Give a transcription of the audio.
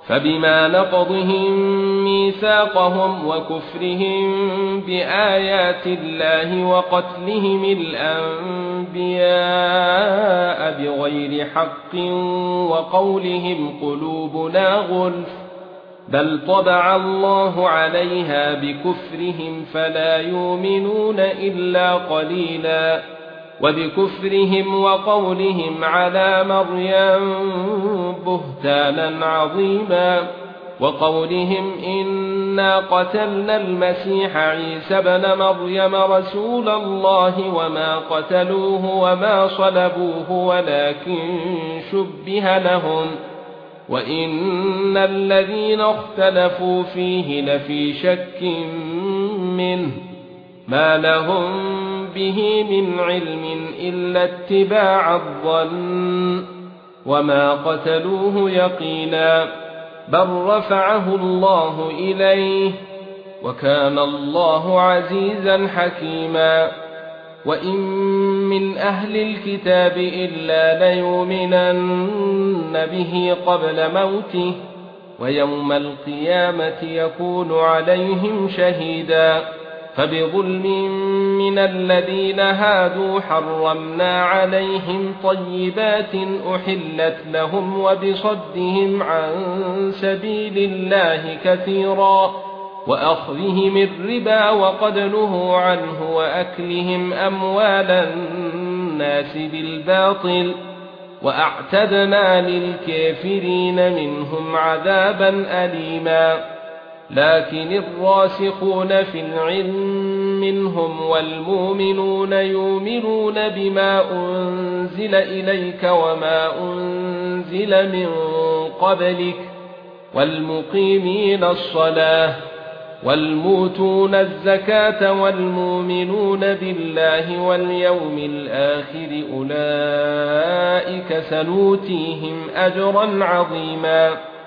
فبما نقضهم ميثاقهم وكفرهم بآيات الله وقتلهم الأنبياء بغير حق وقولهم قلوبنا غلف بل طبع الله عليها بكفرهم فلا يؤمنون إلا قليلا وبكفرهم وقولهم على مريم بهتانا عظيما وقولهم إنا قتلنا المسيح عيسى ابن مريم رسول الله وما قتلوه وما صلبوه ولكن شبه لهم وإن الذين اختلفوا فيه لفي شك منه ما لهم به من علم إلا اتباع الظن وما قتلوه يقينا بل رفعه الله إليه وكان الله عزيزا حكيما وإن من أهل الكتاب إلا ليؤمنن به قبل موته ويوم القيامة يكون عليهم شهيدا فبظلم من الذين هادوا حرمنا عليهم طيبات أحلت لهم وبصدهم عن سبيل الله كثيرا وأخذهم الربا وقد نهوا عنه وأكلهم أموال الناس بالباطل وأعتدنا للكافرين منهم عذابا أليما لكن الراسخون في العلم منهم والمؤمنون يؤمنون بما أنزل إليك وما أنزل من قبلك والمقيمين الصلاة والموتون الزكاة والمؤمنون بالله واليوم الآخر أولئك سنؤتيهم أجرا عظيما